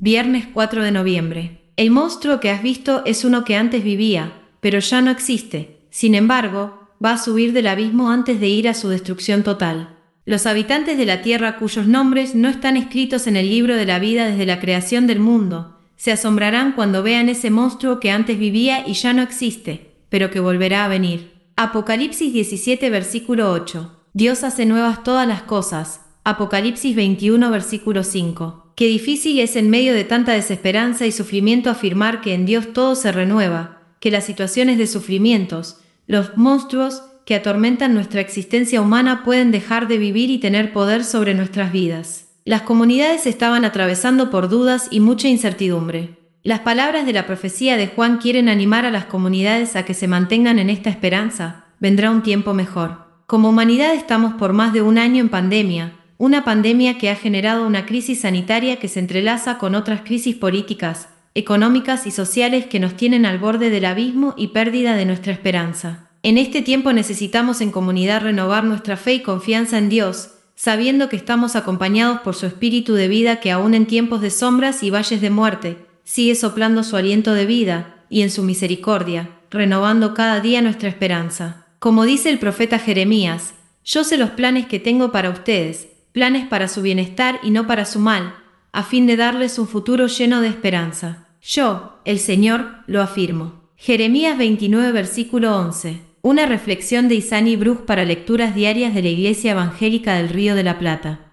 Viernes 4 de noviembre. El monstruo que has visto es uno que antes vivía, pero ya no existe. Sin embargo, va a subir del abismo antes de ir a su destrucción total. Los habitantes de la tierra cuyos nombres no están escritos en el libro de la vida desde la creación del mundo, se asombrarán cuando vean ese monstruo que antes vivía y ya no existe, pero que volverá a venir. Apocalipsis 17 versículo 8. Dios hace nuevas todas las cosas. Apocalipsis 21 versículo 5. Qué difícil es en medio de tanta desesperanza y sufrimiento afirmar que en Dios todo se renueva, que las situaciones de sufrimientos, los monstruos que atormentan nuestra existencia humana pueden dejar de vivir y tener poder sobre nuestras vidas. Las comunidades estaban atravesando por dudas y mucha incertidumbre. Las palabras de la profecía de Juan quieren animar a las comunidades a que se mantengan en esta esperanza. Vendrá un tiempo mejor. Como humanidad estamos por más de un año en pandemia, una pandemia que ha generado una crisis sanitaria que se entrelaza con otras crisis políticas, económicas y sociales que nos tienen al borde del abismo y pérdida de nuestra esperanza. En este tiempo necesitamos en comunidad renovar nuestra fe y confianza en Dios, sabiendo que estamos acompañados por su espíritu de vida que aún en tiempos de sombras y valles de muerte, sigue soplando su aliento de vida, y en su misericordia, renovando cada día nuestra esperanza. Como dice el profeta Jeremías, yo sé los planes que tengo para ustedes, planes para su bienestar y no para su mal, a fin de darles un futuro lleno de esperanza. Yo, el Señor, lo afirmo. Jeremías 29 versículo 11. Una reflexión de Isani Bruch para lecturas diarias de la Iglesia Evangélica del Río de la Plata.